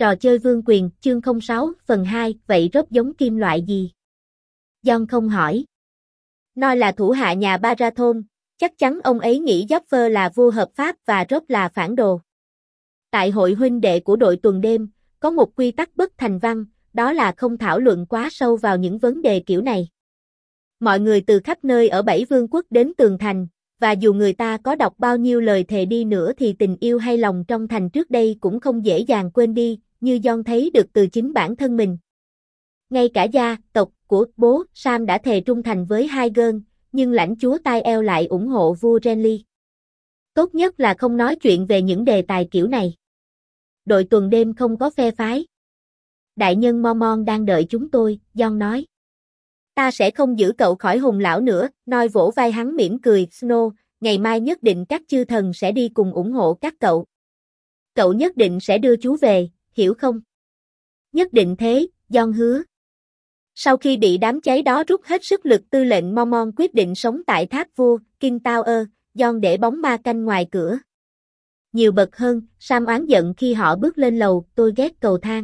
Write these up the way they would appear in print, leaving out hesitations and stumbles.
Trò chơi vương quyền, chương 06, phần 2, vậy rốt giống kim loại gì? John không hỏi. Noi là thủ hạ nhà Baratheon, chắc chắn ông ấy nghĩ Joffrey là vua hợp pháp và Robb là phản đồ. Tại hội huynh đệ của đội tuần đêm, có một quy tắc bất thành văn, đó là không thảo luận quá sâu vào những vấn đề kiểu này. Mọi người từ khắp nơi ở 7 vương quốc đến tường thành, và dù người ta có đọc bao nhiêu lời thề đi nữa thì tình yêu hay lòng trong thành trước đây cũng không dễ dàng quên đi, như John thấy được từ chính bản thân mình. Ngay cả gia tộc của bố Sam đã thề trung thành với Aegon, nhưng lãnh chúa Tyrell lại ủng hộ vua Renly. Tốt nhất là không nói chuyện về những đề tài kiểu này. Đội tuần đêm không có phe phái. Đại nhân Mormont đang đợi chúng tôi, John nói. Ta sẽ không giữ cậu khỏi hùng lão nữa, Noi vỗ vai hắn mỉm cười, Snow, ngày mai nhất định các chư thần sẽ đi cùng ủng hộ các cậu. Cậu nhất định sẽ đưa chú về, hiểu không? Nhất định thế, John hứa. Sau khi bị đám cháy đó rút hết sức lực, tư lệnh Mormont quyết định sống tại tháp vua, King Tower, John để bóng ma canh ngoài cửa. Nhiều bậc hơn, Sam oán giận khi họ bước lên lầu, tôi ghét cầu thang.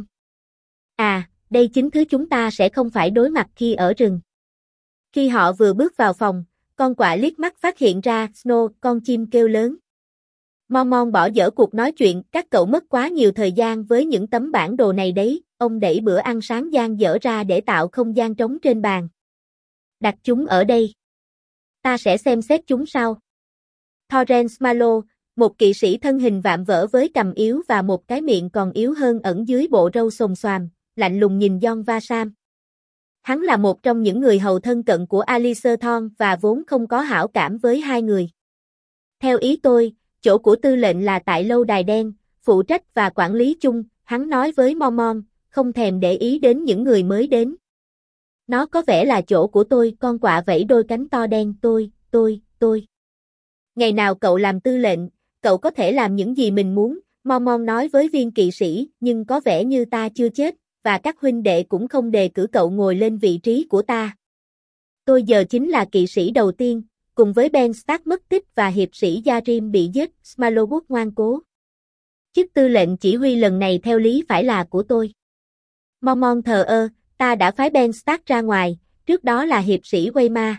À, đây chính thứ chúng ta sẽ không phải đối mặt khi ở rừng. Khi họ vừa bước vào phòng, con quạ liếc mắt phát hiện ra Snow, con chim kêu lớn. Mormont bỏ dở cuộc nói chuyện, các cậu mất quá nhiều thời gian với những tấm bản đồ này đấy, ông đẩy bữa ăn sáng dang dở ra để tạo không gian trống trên bàn. Đặt chúng ở đây. Ta sẽ xem xét chúng sau. Torrance Malo, một kỵ sĩ thân hình vạm vỡ với cằm yếu và một cái miệng còn yếu hơn ẩn dưới bộ râu xồm xoàm, lạnh lùng nhìn John và Sam. Hắn là một trong những người hầu thân cận của Alliser Thorne và vốn không có hảo cảm với hai người. Theo ý tôi, chỗ của tư lệnh là tại lâu đài đen, phụ trách và quản lý chung, hắn nói với Mormont, không thèm để ý đến những người mới đến. Nó có vẻ là chỗ của tôi, con quạ vẫy đôi cánh to đen, tôi. Ngày nào cậu làm tư lệnh, cậu có thể làm những gì mình muốn, Mormont nói với viên kỵ sĩ, nhưng có vẻ như ta chưa chết, và các huynh đệ cũng không đề cử cậu ngồi lên vị trí của ta. Tôi giờ chính là kỵ sĩ đầu tiên, cùng với Ben Stark mất tích và hiệp sĩ Yarim bị giết, Smallwood ngoan cố. Chức tư lệnh chỉ huy lần này theo lý phải là của tôi. Mormont thờ ơ, ta đã phái Ben Stark ra ngoài, trước đó là hiệp sĩ Waymar.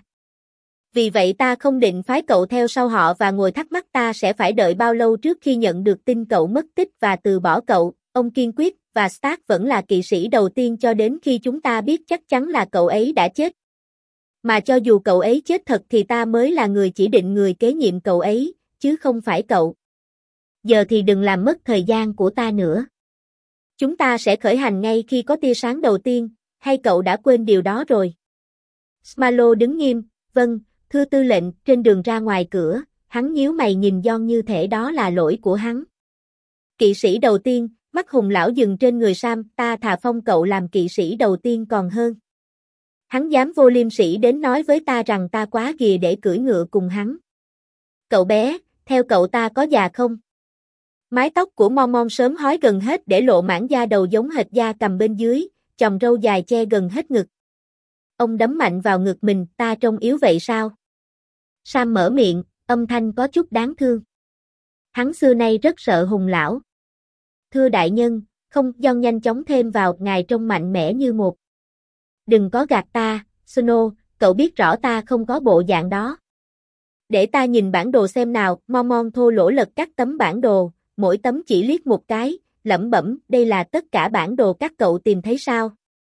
Vì vậy ta không định phái cậu theo sau họ và ngồi thắc mắc ta sẽ phải đợi bao lâu trước khi nhận được tin cậu mất tích và từ bỏ cậu, ông kiên quyết, và Stark vẫn là kỵ sĩ đầu tiên cho đến khi chúng ta biết chắc chắn là cậu ấy đã chết. Mà cho dù cậu ấy chết thật thì ta mới là người chỉ định người kế nhiệm cậu ấy, chứ không phải cậu. Giờ thì đừng làm mất thời gian của ta nữa. Chúng ta sẽ khởi hành ngay khi có tia sáng đầu tiên, hay cậu đã quên điều đó rồi? Smallow đứng nghiêm, vâng, thưa tư lệnh, trên đường ra ngoài cửa, hắn nhíu mày nhìn John như thể đó là lỗi của hắn. Kỵ sĩ đầu tiên, mắt hùng lão dừng trên người Sam, ta thà phong cậu làm kỵ sĩ đầu tiên còn hơn. Hắn dám vô liêm sỉ đến nói với ta rằng ta quá ghìa để cưỡi ngựa cùng hắn. Cậu bé, theo cậu ta có già không? Mái tóc của Mormont sớm hói gần hết để lộ mảng da đầu giống hệt da cằm bên dưới, chòm râu dài che gần hết ngực. Ông đấm mạnh vào ngực mình, ta trông yếu vậy sao? Sam mở miệng, âm thanh có chút đáng thương. Hắn xưa nay rất sợ hùng lão. Thưa đại nhân, không, John nhanh chóng thêm vào, ngài trông mạnh mẽ như một. Đừng có gạt ta, Snow, cậu biết rõ ta không có bộ dạng đó. Để ta nhìn bản đồ xem nào, Mormont thô lỗ lật các tấm bản đồ, mỗi tấm chỉ liếc một cái, lẩm bẩm, đây là tất cả bản đồ các cậu tìm thấy sao?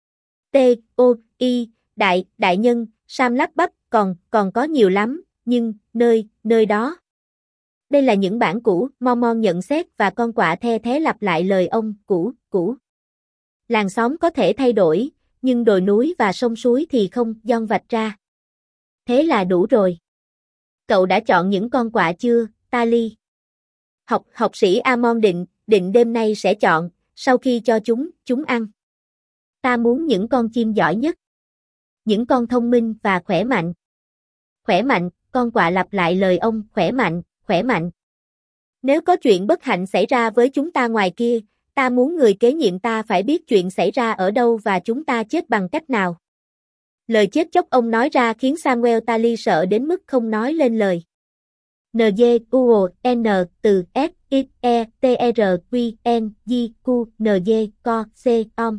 T.O.I. Đại nhân, Sam lắp bắp, còn có nhiều lắm, nhưng, nơi đó. Đây là những bản cũ, Mormont nhận xét và con quạ the thé lặp lại lời ông, cũ. Làng xóm có thể thay đổi, nhưng đồi núi và sông suối thì không, John vạch ra. Thế là đủ rồi. Cậu đã chọn những con quạ chưa, Tali? Học sĩ Amon định đêm nay sẽ chọn, sau khi cho chúng ăn. Ta muốn những con chim giỏi nhất. Những con thông minh và khỏe mạnh. Khỏe mạnh, con quạ lặp lại lời ông, khỏe mạnh. Nếu có chuyện bất hạnh xảy ra với chúng ta ngoài kia, ta muốn người kế nhiệm ta phải biết chuyện xảy ra ở đâu và chúng ta chết bằng cách nào. Lời chết chóc ông nói ra khiến Samuel Tally sợ đến mức không nói lên lời. NG UO N từ S X E T R Q N G Q NG Co C Om.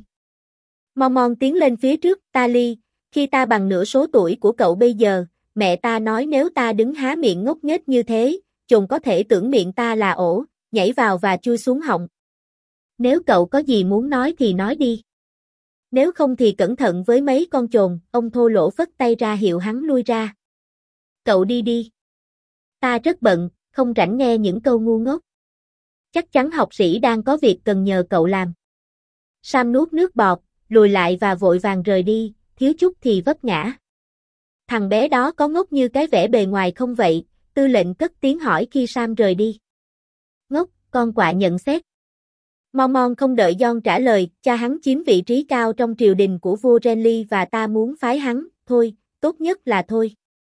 Mormon tiến lên phía trước, Tali, khi ta bằng nửa số tuổi của cậu bây giờ, mẹ ta nói nếu ta đứng há miệng ngốc nghếch như thế, chồn có thể tưởng miệng ta là ổ, nhảy vào và chui xuống họng. Nếu cậu có gì muốn nói thì nói đi. Nếu không thì cẩn thận với mấy con chồn, ông thô lỗ phất tay ra hiệu hắn lui ra. Cậu đi đi. Ta rất bận, không rảnh nghe những câu ngu ngốc. Chắc chắn học sĩ đang có việc cần nhờ cậu làm. Sam nuốt nước bọt, lùi lại và vội vàng rời đi, thiếu chút thì vấp ngã. Thằng bé đó có ngốc như cái vẻ bề ngoài không vậy? Tư lệnh cất tiếng hỏi khi Sam rời đi. Ngốc, con quạ nhận xét. Mormon không đợi John trả lời, cha hắn chiếm vị trí cao trong triều đình của vua Renly và ta muốn phái hắn, thôi, tốt nhất là thôi.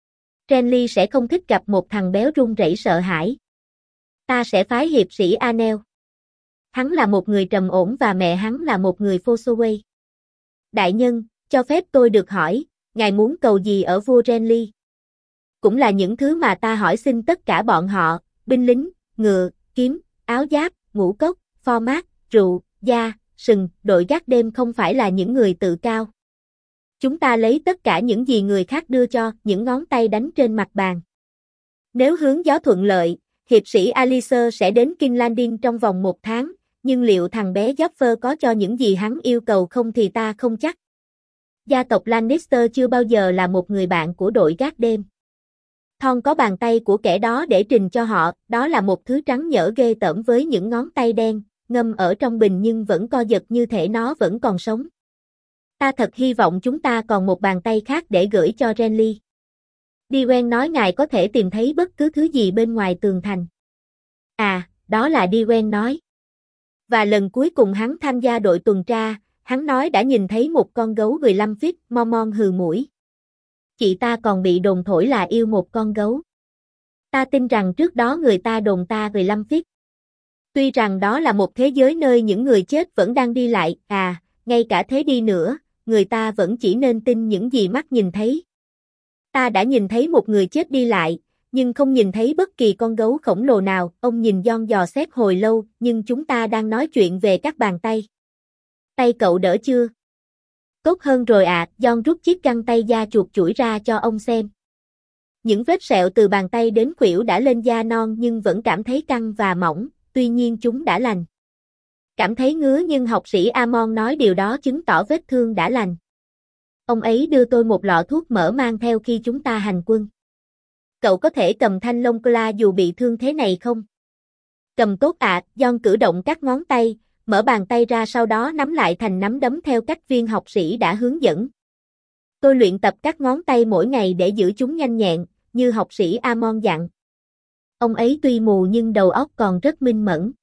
Renly sẽ không thích gặp một thằng béo run rẩy sợ hãi. Ta sẽ phái hiệp sĩ Anel. Hắn là một người trầm ổn và mẹ hắn là một người Fossoway. Đại nhân, cho phép tôi được hỏi, ngài muốn cầu gì ở vua Renly? Cũng là những thứ mà ta hỏi xin tất cả bọn họ, binh lính, ngựa, kiếm, áo giáp, ngũ cốc, format, rượu, da, sừng, đội gác đêm không phải là những người tự cao. Chúng ta lấy tất cả những gì người khác đưa cho, những ngón tay đánh trên mặt bàn. Nếu hướng gió thuận lợi, hiệp sĩ Alistair sẽ đến King's Landing trong vòng 1 tháng, nhưng liệu thằng bé Joffrey có cho những gì hắn yêu cầu không thì ta không chắc. Gia tộc Lannister chưa bao giờ là một người bạn của đội gác đêm. Thon có bàn tay của kẻ đó để trình cho họ, đó là một thứ trắng nhỡ ghê tởm với những ngón tay đen, ngâm ở trong bình nhưng vẫn co giật như thể nó vẫn còn sống. Ta thật hy vọng chúng ta còn một bàn tay khác để gửi cho Renly. Diwen nói ngài có thể tìm thấy bất cứ thứ gì bên ngoài tường thành. À, đó là Diwen nói. Và lần cuối cùng hắn tham gia đội tuần tra, hắn nói đã nhìn thấy một con gấu 15 feet, Mormon hừ mũi. Chị ta còn bị đồn thổi là yêu một con gấu. Ta tin rằng trước đó người ta đồn ta 15 feet. Tuy rằng đó là một thế giới nơi những người chết vẫn đang đi lại, ngay cả thế đi nữa, người ta vẫn chỉ nên tin những gì mắt nhìn thấy. Ta đã nhìn thấy một người chết đi lại, nhưng không nhìn thấy bất kỳ con gấu khổng lồ nào, ông nhìn John dò xét hồi lâu, nhưng chúng ta đang nói chuyện về các bàn tay. Tay cậu đỡ chưa? Tốt hơn rồi ạ, John rút chiếc găng tay da chuột chuỗi ra cho ông xem. Những vết sẹo từ bàn tay đến khuỷu đã lên da non nhưng vẫn cảm thấy căng và mỏng, tuy nhiên chúng đã lành. Cảm thấy ngứa nhưng học sĩ Amon nói điều đó chứng tỏ vết thương đã lành. Ông ấy đưa tôi một lọ thuốc mỡ mang theo khi chúng ta hành quân. Cậu có thể cầm thanh lông cola dù bị thương thế này không? Cầm tốt ạ, John cử động các ngón tay, mở bàn tay ra sau đó nắm lại thành nắm đấm theo cách viên học sĩ đã hướng dẫn. Tôi luyện tập các ngón tay mỗi ngày để giữ chúng nhanh nhẹn, như học sĩ Amon dặn. Ông ấy tuy mù nhưng đầu óc còn rất minh mẫn.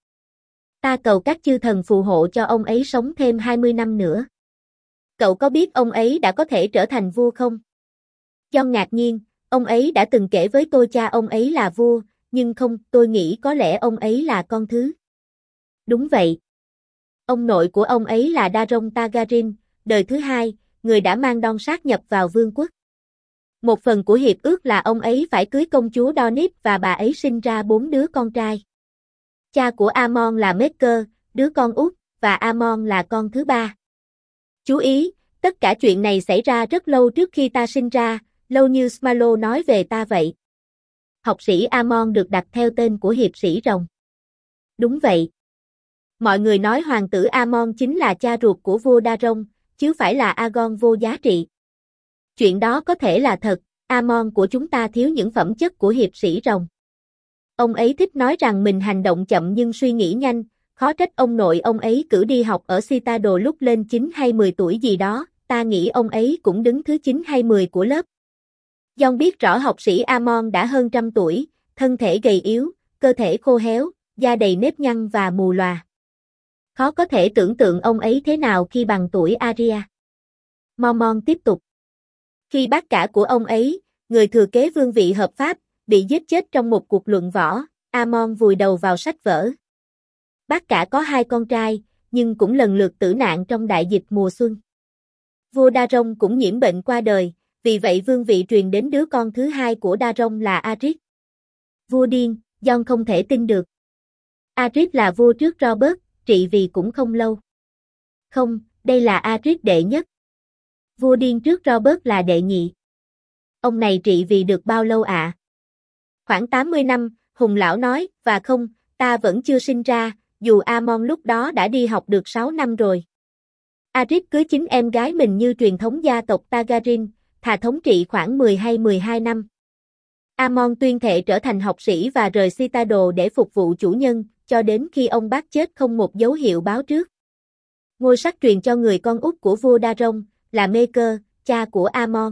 Ta cầu các chư thần phù hộ cho ông ấy sống thêm 20 năm nữa. Cậu có biết ông ấy đã có thể trở thành vua không? John ngạc nhiên, ông ấy đã từng kể với tôi cha ông ấy là vua, nhưng không, tôi nghĩ có lẽ ông ấy là con thứ. Đúng vậy. Ông nội của ông ấy là Daron Targaryen, đời thứ 2, người đã mang Don sát nhập vào vương quốc. Một phần của hiệp ước là ông ấy phải cưới công chúa Donip và bà ấy sinh ra 4 đứa con trai. Cha của Amon là Maker, đứa con út, và Amon là con thứ 3. Chú ý, tất cả chuyện này xảy ra rất lâu trước khi ta sinh ra, lâu như Smallow nói về ta vậy. Học sĩ Amon được đặt theo tên của hiệp sĩ rồng. Đúng vậy. Mọi người nói hoàng tử Amon chính là cha ruột của vua Daron, chứ phải là Aegon vô giá trị. Chuyện đó có thể là thật, Amon của chúng ta thiếu những phẩm chất của hiệp sĩ rồng. Ông ấy thích nói rằng mình hành động chậm nhưng suy nghĩ nhanh, khó trách ông nội ông ấy cử đi học ở Citadel lúc lên 9 hay 10 tuổi gì đó, ta nghĩ ông ấy cũng đứng thứ 9 hay 10 của lớp. John biết rõ học sĩ Amon đã hơn 100 tuổi, thân thể gầy yếu, cơ thể khô héo, da đầy nếp nhăn và mù lòa. Khó có thể tưởng tượng ông ấy thế nào khi bằng tuổi Arya. Mormon tiếp tục. Khi bác cả của ông ấy, người thừa kế vương vị hợp pháp, bị giết chết trong một cuộc luận võ, Amon vùi đầu vào sách vở. Bác cả có 2 con trai, nhưng cũng lần lượt tử nạn trong đại dịch mùa xuân. Vua Daron cũng nhiễm bệnh qua đời, vì vậy vương vị truyền đến đứa con thứ 2 của Daron là Aerys. Vua điên, John không thể tin được. Adric là vua trước Robert, trị vì cũng không lâu. Không, đây là Adric đệ nhất. Vua điên trước Robert là đệ nhị. Ông này trị vì được bao lâu ạ? Khoảng 80 năm, Hùng lão nói, và không, ta vẫn chưa sinh ra, dù Amon lúc đó đã đi học được 6 năm rồi. Adric cưới chính em gái mình như truyền thống gia tộc Targaryen, thà thống trị khoảng 10 hay 12 năm. Amon tuyên thệ trở thành học sĩ và rời Citadel để phục vụ chủ nhân, cho đến khi ông bác chết không một dấu hiệu báo trước. Ngôi sắc truyền cho người con út của vua Daron, là Maker, cha của Amon.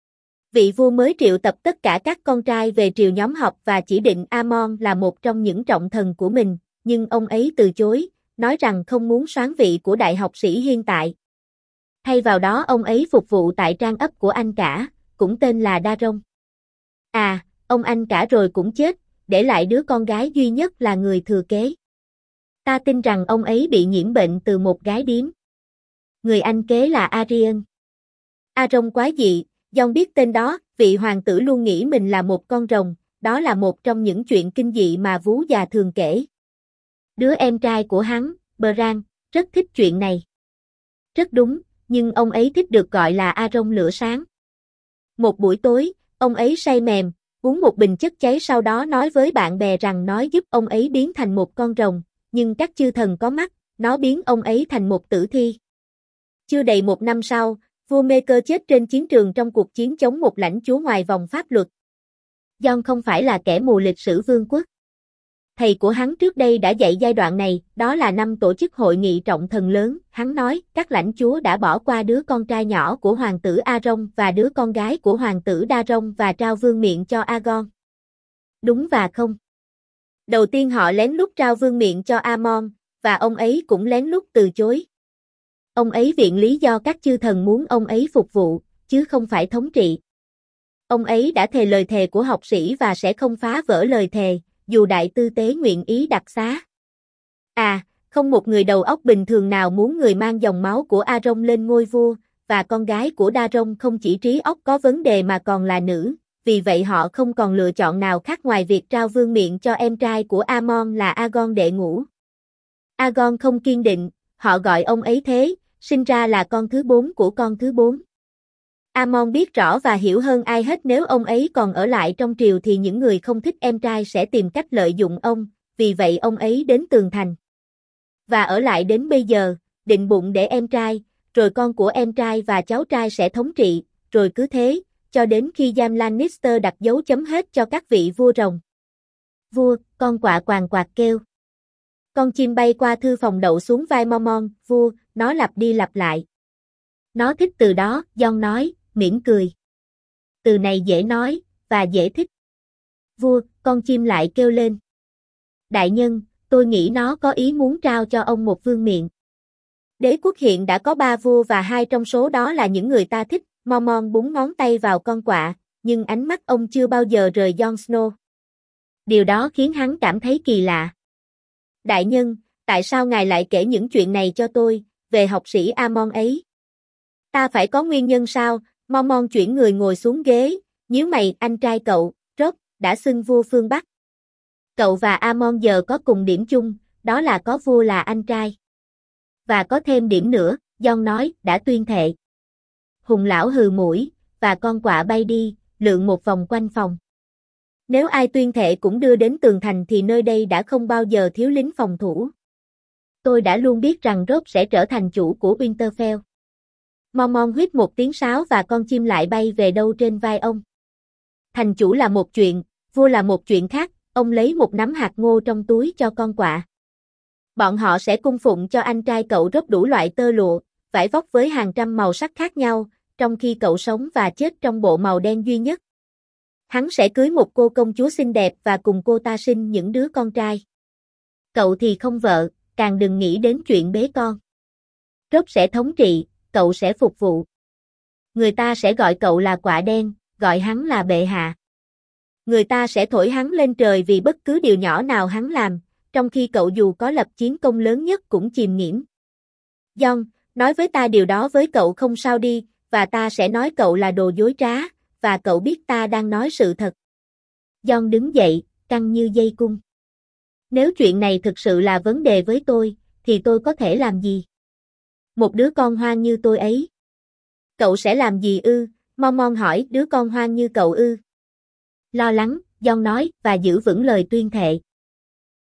Vị vua mới triệu tập tất cả các con trai về triều nhóm họp và chỉ định Amon là một trong những trọng thần của mình, nhưng ông ấy từ chối, nói rằng không muốn soán vị của đại học sĩ hiện tại. Thay vào đó ông ấy phục vụ tại trang ấp của anh cả, cũng tên là Daron. À, ông anh cả rồi cũng chết, để lại đứa con gái duy nhất là người thừa kế. Ta tin rằng ông ấy bị nhiễm bệnh từ một gái điếm. Người anh kế là Arion. Aron quái dị, John biết tên đó, vị hoàng tử luôn nghĩ mình là một con rồng, đó là một trong những chuyện kinh dị mà vú già thường kể. Đứa em trai của hắn, Bran, rất thích chuyện này. Rất đúng, nhưng ông ấy thích được gọi là Aron lửa sáng. Một buổi tối, ông ấy say mềm, uống một bình chất cháy sau đó nói với bạn bè rằng nó giúp ông ấy biến thành một con rồng, nhưng các chư thần có mắt, nó biến ông ấy thành một tử thi. Chưa đầy một năm sau, vua Maker chết trên chiến trường trong cuộc chiến chống một lãnh chúa ngoài vòng pháp luật. John không phải là kẻ mù lịch sử vương quốc. Thầy của hắn trước đây đã dạy giai đoạn này, đó là năm tổ chức hội nghị trọng thần lớn, hắn nói, các lãnh chúa đã bỏ qua đứa con trai nhỏ của hoàng tử Aron và đứa con gái của hoàng tử Daron và trao vương miện cho Aegon. Đúng và không. Đầu tiên họ lén lút trao vương miện cho Amon, và ông ấy cũng lén lút từ chối. Ông ấy viện lý do các chư thần muốn ông ấy phục vụ, chứ không phải thống trị. Ông ấy đã thề lời thề của học sĩ và sẽ không phá vỡ lời thề, dù đại tư tế nguyện ý đặc xá. À, không một người đầu óc bình thường nào muốn người mang dòng máu của Aron lên ngôi vua, và con gái của Daron không chỉ trí óc có vấn đề mà còn là nữ, vì vậy họ không còn lựa chọn nào khác ngoài việc trao vương miện cho em trai của Amon là Aegon đệ ngũ. Aegon không kiên định, họ gọi ông ấy thế, sinh ra là con thứ 4 của con thứ 4. Amon biết rõ và hiểu hơn ai hết nếu ông ấy còn ở lại trong triều thì những người không thích em trai sẽ tìm cách lợi dụng ông, vì vậy ông ấy đến tường thành. Và ở lại đến bây giờ, định bụng để em trai, rồi con của em trai và cháu trai sẽ thống trị, rồi cứ thế, cho đến khi Jaime Lannister đặt dấu chấm hết cho các vị vua rồng. Vua, con quạ quàng quạt kêu. Con chim bay qua thư phòng đậu xuống vai Mormont, vua, nó lặp đi lặp lại. Nó thích từ đó, John nói, mỉm cười. Từ này dễ nói, và dễ thích. Vua, con chim lại kêu lên. Đại nhân, tôi nghĩ nó có ý muốn trao cho ông một vương miện. Đế quốc hiện đã có 3 vua và 2 trong số đó là những người ta thích, Mormont búng ngón tay vào con quạ, nhưng ánh mắt ông chưa bao giờ rời Jon Snow. Điều đó khiến hắn cảm thấy kỳ lạ. Đại nhân, tại sao ngài lại kể những chuyện này cho tôi, về học sĩ Amon ấy? Ta phải có nguyên nhân sao? Mormont chuyển người ngồi xuống ghế, nhíu mày, anh trai cậu, Robb, đã xưng vua phương Bắc. Cậu và Amon giờ có cùng điểm chung, đó là có vua là anh trai. Và có thêm điểm nữa, Jon nói, đã tuyên thệ. Hùng lão hừ mũi, và con quạ bay đi, lượn một vòng quanh phòng. Nếu ai tuyên thệ cũng đưa đến tường thành thì nơi đây đã không bao giờ thiếu lính phòng thủ. Tôi đã luôn biết rằng Robb sẽ trở thành chủ của Winterfell. Mormont huýt một tiếng sáo và con chim lại bay về đâu trên vai ông. Thành chủ là một chuyện, vua là một chuyện khác, ông lấy một nắm hạt ngô trong túi cho con quạ. Bọn họ sẽ cung phụng cho anh trai cậu Robb đủ loại tơ lụa, vải vóc với hàng trăm màu sắc khác nhau, trong khi cậu sống và chết trong bộ màu đen duy nhất. Hắn sẽ cưới một cô công chúa xinh đẹp và cùng cô ta sinh những đứa con trai. Cậu thì không vợ, càng đừng nghĩ đến chuyện bế con. Robb sẽ thống trị, cậu sẽ phục vụ. Người ta sẽ gọi cậu là quạ đen, gọi hắn là bệ hạ. Người ta sẽ thổi hắn lên trời vì bất cứ điều nhỏ nào hắn làm, trong khi cậu dù có lập chiến công lớn nhất cũng chìm nghỉm. Jon, nói với ta điều đó với cậu không sao đi, và ta sẽ nói cậu là đồ dối trá, và cậu biết ta đang nói sự thật. Jon đứng dậy, căng như dây cung. Nếu chuyện này thực sự là vấn đề với tôi, thì tôi có thể làm gì? Một đứa con hoang như tôi ấy. Cậu sẽ làm gì ư? Mon hỏi, đứa con hoang như cậu ư? Lo lắng, John nói, và giữ vững lời tuyên thệ.